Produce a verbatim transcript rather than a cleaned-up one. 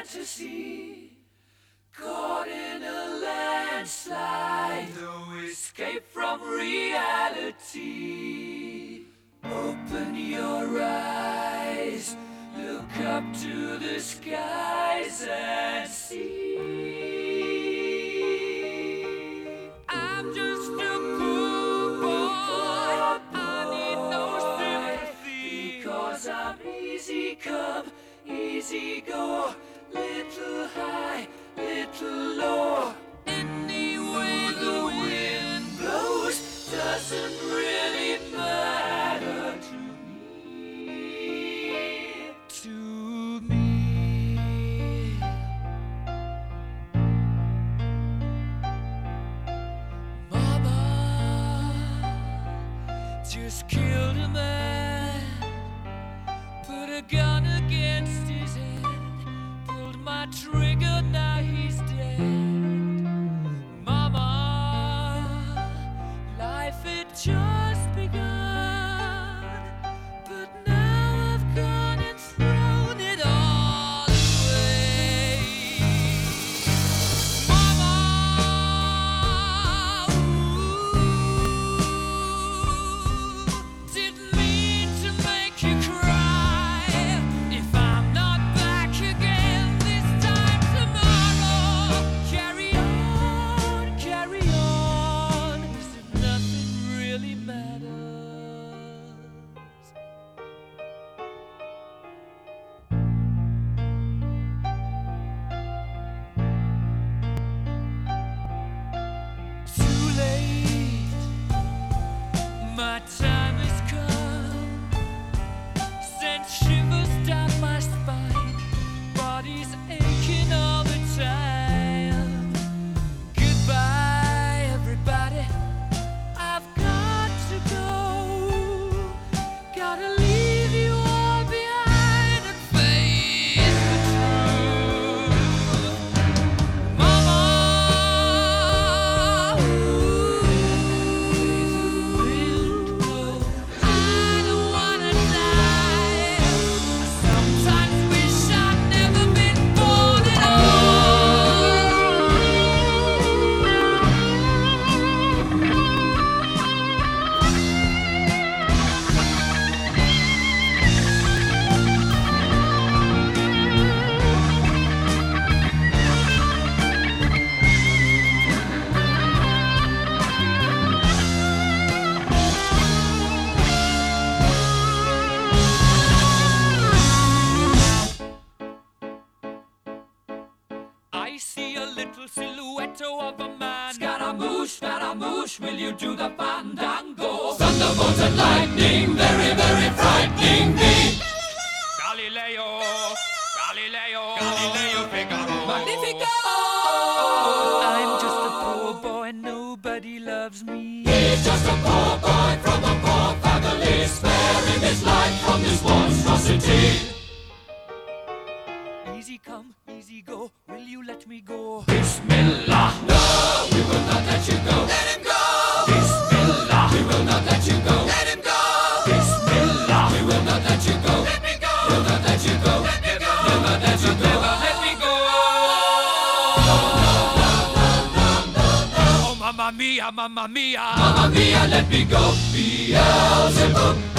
fantasy, caught in a landslide, no escape from reality. Open your eyes, look up to the skies and see. I'm just a poor boy, I need no sympathy, because I'm easy come, easy go, little high, little low. Any way the wind blows doesn't really matter to me, to me. Mama just killed a man, put a gun against his head, pulled my trigger, now he's dead. Mama, life had just begun, but now I've gone and thrown it all away. Mama, ooh, didn't mean to make you cry. If I'm not back again this time tomorrow, carry on, carry on, as if nothing really matters. Too late, my time has come, sent shivers down my spine, body's aching all the time. Goodbye, everybody, I've got to go, gotta leave you all behind and face the truth. Mama, ooh, I don't wanna die. I sometimes wish I'd never been born at I see a little silhouette of a man. Scaramouche, Scaramouche, will you do the fandango? Thunderbolts and lightning, very, very frightening me. Galileo, Galileo, Galileo Figaro. Magnifico! I'm just a poor boy, nobody loves me. He's just a poor boy from a poor family, sparing his life from this monstrosity. Easy come, easy go, will you let me go? Bismillah, no, we will not let you go. Let him go! Bismillah, we will not let you go. Let him go! Bismillah, we will not let you go. Let me go! We'll not let you go. Let me go! Never let you go. Never let me go. No, no, no, no, no, no, no. Oh, mamma mia, mamma mia. Mamma mia, let me go. Beelzebub.